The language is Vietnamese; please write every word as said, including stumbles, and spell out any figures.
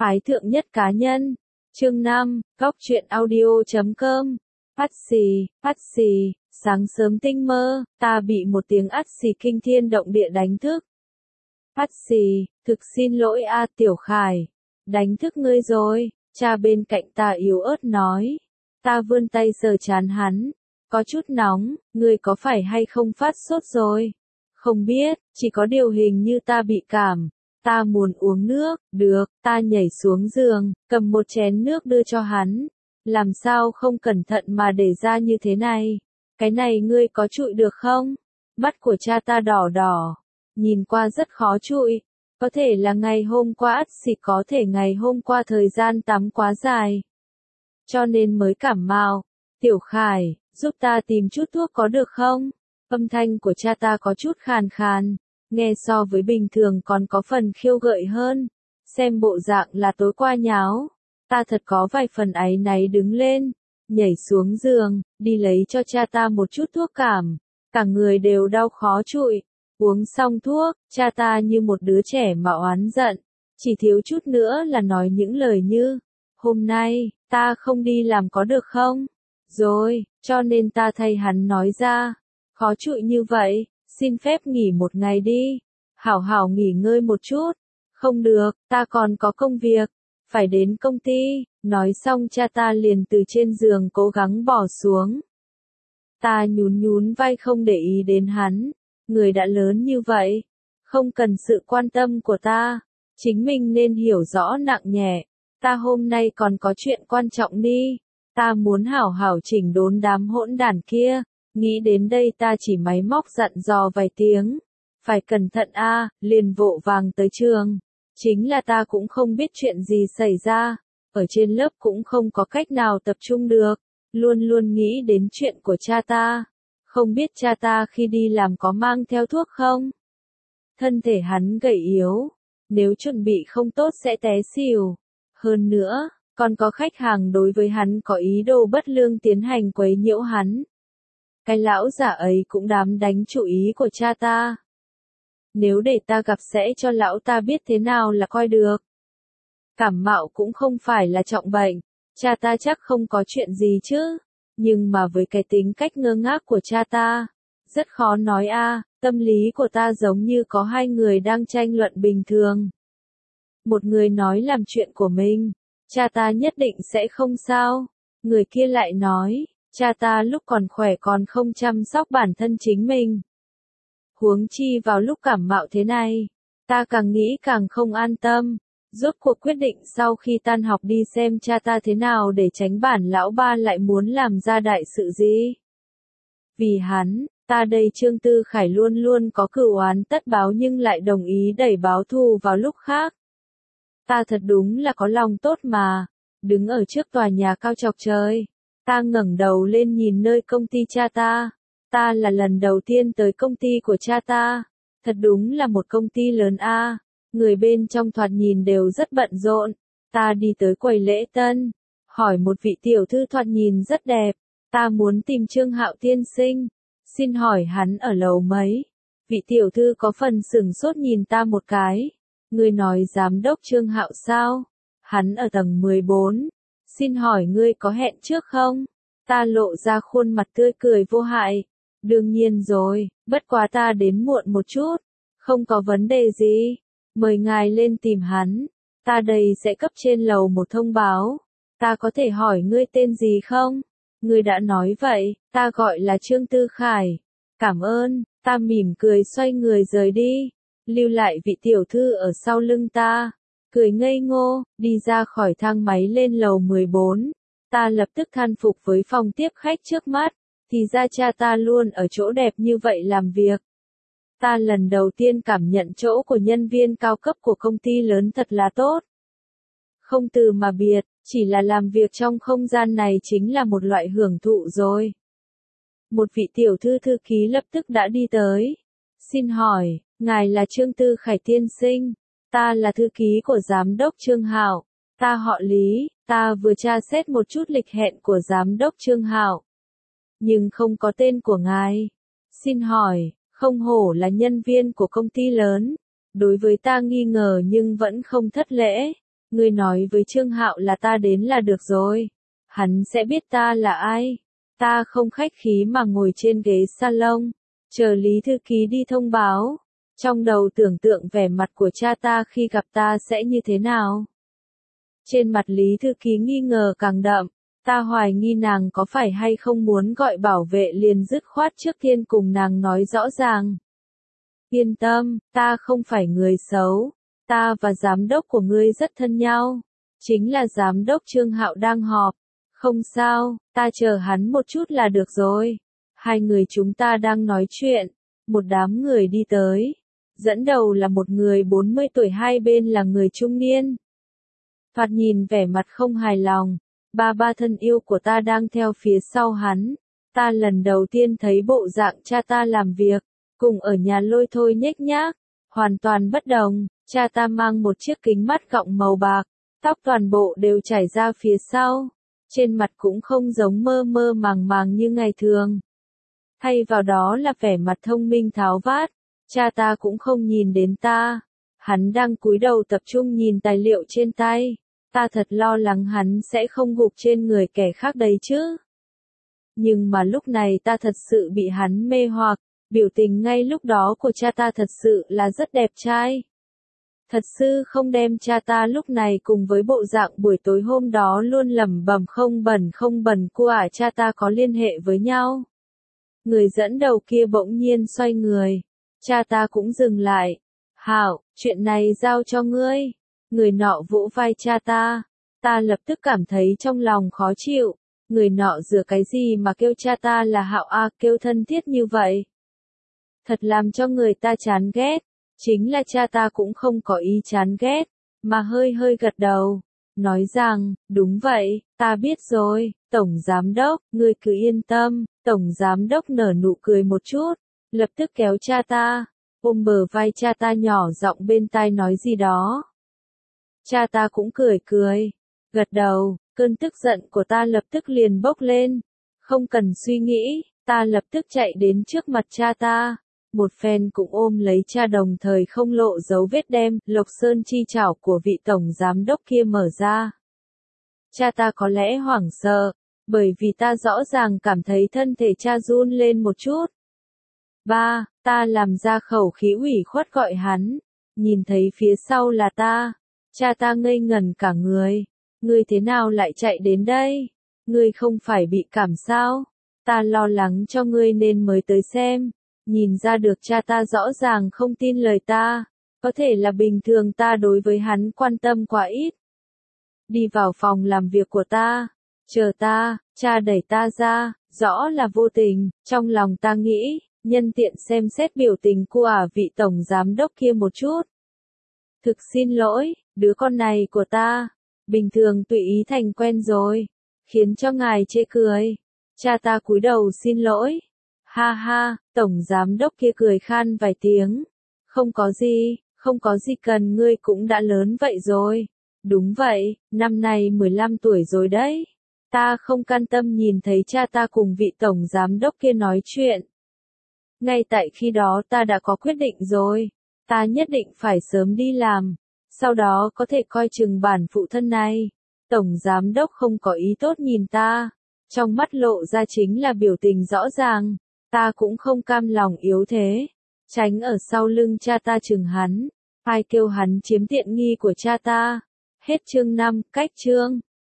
Phái thượng nhất cá nhân. Chương năm, góc truyện audio chấm com. Ắt xì, ắt xì, sáng sớm tinh mơ, ta bị một tiếng ắt xì kinh thiên động địa đánh thức. Ắt xì, thực xin lỗi a Tiểu Khải. Đánh thức ngươi rồi, cha bên cạnh ta yếu ớt nói. Ta vươn tay sờ trán hắn. Có chút nóng, ngươi có phải hay không phát sốt rồi? Không biết, chỉ có điều hình như ta bị cảm. Ta muốn uống nước, được, ta nhảy xuống giường, cầm một chén nước đưa cho hắn. Làm sao không cẩn thận mà để ra như thế này? Cái này ngươi có trụi được không? Mắt của cha ta đỏ đỏ, nhìn qua rất khó trụi. Có thể là ngày hôm qua ắt xì, có thể ngày hôm qua thời gian tắm quá dài. Cho nên mới cảm mạo. Tiểu Khải, giúp ta tìm chút thuốc có được không? Âm thanh của cha ta có chút khàn khàn, nghe so với bình thường còn có phần khiêu gợi hơn. Xem bộ dạng là tối qua nháo. Ta thật có vài phần áy náy đứng lên, nhảy xuống giường, đi lấy cho cha ta một chút thuốc cảm. Cả người đều đau khó trụi. Uống xong thuốc, cha ta như một đứa trẻ mà oán giận. Chỉ thiếu chút nữa là nói những lời như, hôm nay, ta không đi làm có được không? Rồi, cho nên ta thay hắn nói ra, khó trụi như vậy, xin phép nghỉ một ngày đi. Hảo hảo nghỉ ngơi một chút. Không được, ta còn có công việc. Phải đến công ty. Nói xong cha ta liền từ trên giường cố gắng bỏ xuống. Ta nhún nhún vai không để ý đến hắn. Người đã lớn như vậy, không cần sự quan tâm của ta. Chính mình nên hiểu rõ nặng nhẹ. Ta hôm nay còn có chuyện quan trọng đi. Ta muốn hảo hảo chỉnh đốn đám hỗn đản kia. Nghĩ đến đây ta chỉ máy móc dặn dò vài tiếng. Phải cẩn thận a, liền vội vàng tới trường. Chính là ta cũng không biết chuyện gì xảy ra. Ở trên lớp cũng không có cách nào tập trung được. Luôn luôn nghĩ đến chuyện của cha ta. Không biết cha ta khi đi làm có mang theo thuốc không? Thân thể hắn gầy yếu. Nếu chuẩn bị không tốt sẽ té xỉu. Hơn nữa, còn có khách hàng đối với hắn có ý đồ bất lương tiến hành quấy nhiễu hắn. Cái lão giả ấy cũng dám đánh chủ ý của cha ta. Nếu để ta gặp sẽ cho lão ta biết thế nào là coi được. Cảm mạo cũng không phải là trọng bệnh. Cha ta chắc không có chuyện gì chứ. Nhưng mà với cái tính cách ngơ ngác của cha ta, rất khó nói a. Tâm lý của ta giống như có hai người đang tranh luận bình thường. Một người nói làm chuyện của mình, cha ta nhất định sẽ không sao. Người kia lại nói, cha ta lúc còn khỏe còn không chăm sóc bản thân chính mình. Huống chi vào lúc cảm mạo thế này, ta càng nghĩ càng không an tâm. Rốt cuộc quyết định sau khi tan học đi xem cha ta thế nào để tránh bản lão ba lại muốn làm ra đại sự gì. Vì hắn, ta đây Trương Tư Khải luôn luôn có cửu oán tất báo nhưng lại đồng ý đẩy báo thù vào lúc khác. Ta thật đúng là có lòng tốt mà. Đứng ở trước tòa nhà cao chọc trời, ta ngẩng đầu lên nhìn nơi công ty cha ta. Ta là lần đầu tiên tới công ty của cha ta. Thật đúng là một công ty lớn a. Người bên trong thoạt nhìn đều rất bận rộn. Ta đi tới quầy lễ tân, hỏi một vị tiểu thư thoạt nhìn rất đẹp. Ta muốn tìm Trương Hạo tiên sinh. Xin hỏi hắn ở lầu mấy? Vị tiểu thư có phần sửng sốt nhìn ta một cái. Ngươi nói giám đốc Trương Hạo sao? Hắn ở tầng mười bốn. Xin hỏi ngươi có hẹn trước không? Ta lộ ra khuôn mặt tươi cười vô hại. Đương nhiên rồi, bất quá ta đến muộn một chút. Không có vấn đề gì. Mời ngài lên tìm hắn. Ta đây sẽ cấp trên lầu một thông báo. Ta có thể hỏi ngươi tên gì không? Ngươi đã nói vậy, ta gọi là Trương Tư Khải. Cảm ơn, ta mỉm cười xoay người rời đi. Lưu lại vị tiểu thư ở sau lưng ta. Cười ngây ngô, đi ra khỏi thang máy lên lầu mười bốn. Ta lập tức than phục với phòng tiếp khách trước mắt. Thì ra cha ta luôn ở chỗ đẹp như vậy làm việc. Ta lần đầu tiên cảm nhận chỗ của nhân viên cao cấp của công ty lớn thật là tốt. Không từ mà biệt, chỉ là làm việc trong không gian này chính là một loại hưởng thụ rồi. Một vị tiểu thư thư ký lập tức đã đi tới. Xin hỏi, ngài là Trương Tư Khải tiên sinh. Ta là thư ký của giám đốc Trương Hạo. Ta họ Lý, ta vừa tra xét một chút lịch hẹn của giám đốc Trương Hạo. Nhưng không có tên của ngài. Xin hỏi, không hổ là nhân viên của công ty lớn. Đối với ta nghi ngờ nhưng vẫn không thất lễ. Ngươi nói với Trương Hạo là ta đến là được rồi. Hắn sẽ biết ta là ai. Ta không khách khí mà ngồi trên ghế salon, chờ Lý thư ký đi thông báo. Trong đầu tưởng tượng vẻ mặt của cha ta khi gặp ta sẽ như thế nào. Trên mặt Lý thư ký nghi ngờ càng đậm. Ta hoài nghi nàng có phải hay không muốn gọi bảo vệ liền dứt khoát trước tiên cùng nàng nói rõ ràng. Yên tâm, ta không phải người xấu. Ta và giám đốc của ngươi rất thân nhau. Chính là giám đốc Trương Hạo đang họp. Không sao, ta chờ hắn một chút là được rồi. Hai người chúng ta đang nói chuyện. Một đám người đi tới. Dẫn đầu là một người bốn mươi tuổi, hai bên là người trung niên. Thoạt nhìn vẻ mặt không hài lòng. Ba ba thân yêu của ta đang theo phía sau hắn. Ta lần đầu tiên thấy bộ dạng cha ta làm việc. Cùng ở nhà lôi thôi nhếch nhác. Hoàn toàn bất đồng. Cha ta mang một chiếc kính mắt gọng màu bạc. Tóc toàn bộ đều chảy ra phía sau. Trên mặt cũng không giống mơ mơ màng màng như ngày thường. Thay vào đó là vẻ mặt thông minh tháo vát. Cha ta cũng không nhìn đến ta. Hắn đang cúi đầu tập trung nhìn tài liệu trên tay. Ta thật lo lắng hắn sẽ không gục trên người kẻ khác đấy chứ. Nhưng mà lúc này ta thật sự bị hắn mê hoặc. Biểu tình ngay lúc đó của cha ta thật sự là rất đẹp trai. Thật sự không đem cha ta lúc này cùng với bộ dạng buổi tối hôm đó luôn lẩm bẩm không bẩn không bẩn của ả cha ta có liên hệ với nhau. Người dẫn đầu kia bỗng nhiên xoay người. Cha ta cũng dừng lại. Hảo, chuyện này giao cho ngươi. Người nọ vỗ vai cha ta. Ta lập tức cảm thấy trong lòng khó chịu. Người nọ dựa cái gì mà kêu cha ta là Hạo a, kêu thân thiết như vậy. Thật làm cho người ta chán ghét. Chính là cha ta cũng không có ý chán ghét, mà hơi hơi gật đầu. Nói rằng, đúng vậy, ta biết rồi, Tổng Giám Đốc, ngươi cứ yên tâm. Tổng Giám Đốc nở nụ cười một chút, lập tức kéo cha ta, ôm bờ vai cha ta nhỏ giọng bên tai nói gì đó. Cha ta cũng cười cười, gật đầu, cơn tức giận của ta lập tức liền bốc lên. Không cần suy nghĩ, ta lập tức chạy đến trước mặt cha ta. Một phen cũng ôm lấy cha đồng thời không lộ dấu vết đem Lộc Sơn chi chảo của vị tổng giám đốc kia mở ra. Cha ta có lẽ hoảng sợ, bởi vì ta rõ ràng cảm thấy thân thể cha run lên một chút. Ba, ta làm ra khẩu khí ủy khuất gọi hắn, nhìn thấy phía sau là ta, cha ta ngây ngẩn cả người. Ngươi thế nào lại chạy đến đây? Ngươi không phải bị cảm sao? Ta lo lắng cho ngươi nên mới tới xem. Nhìn ra được cha ta rõ ràng không tin lời ta, có thể là bình thường ta đối với hắn quan tâm quá ít. Đi vào phòng làm việc của ta, chờ ta, cha đẩy ta ra, rõ là vô tình, trong lòng ta nghĩ, nhân tiện xem xét biểu tình của ả vị tổng giám đốc kia một chút. Thực xin lỗi, đứa con này của ta, bình thường tùy ý thành quen rồi, khiến cho ngài chê cười. Cha ta cúi đầu xin lỗi. Ha ha, tổng giám đốc kia cười khan vài tiếng. Không có gì, không có gì cần, ngươi cũng đã lớn vậy rồi. Đúng vậy, năm nay mười lăm tuổi rồi đấy. Ta không can tâm nhìn thấy cha ta cùng vị tổng giám đốc kia nói chuyện. Ngay tại khi đó ta đã có quyết định rồi. Ta nhất định phải sớm đi làm. Sau đó có thể coi chừng bản phụ thân này. Tổng giám đốc không có ý tốt nhìn ta. Trong mắt lộ ra chính là biểu tình rõ ràng. Ta cũng không cam lòng yếu thế. Tránh ở sau lưng cha ta chừng hắn. Ai kêu hắn chiếm tiện nghi của cha ta. Hết chương năm, cách chương.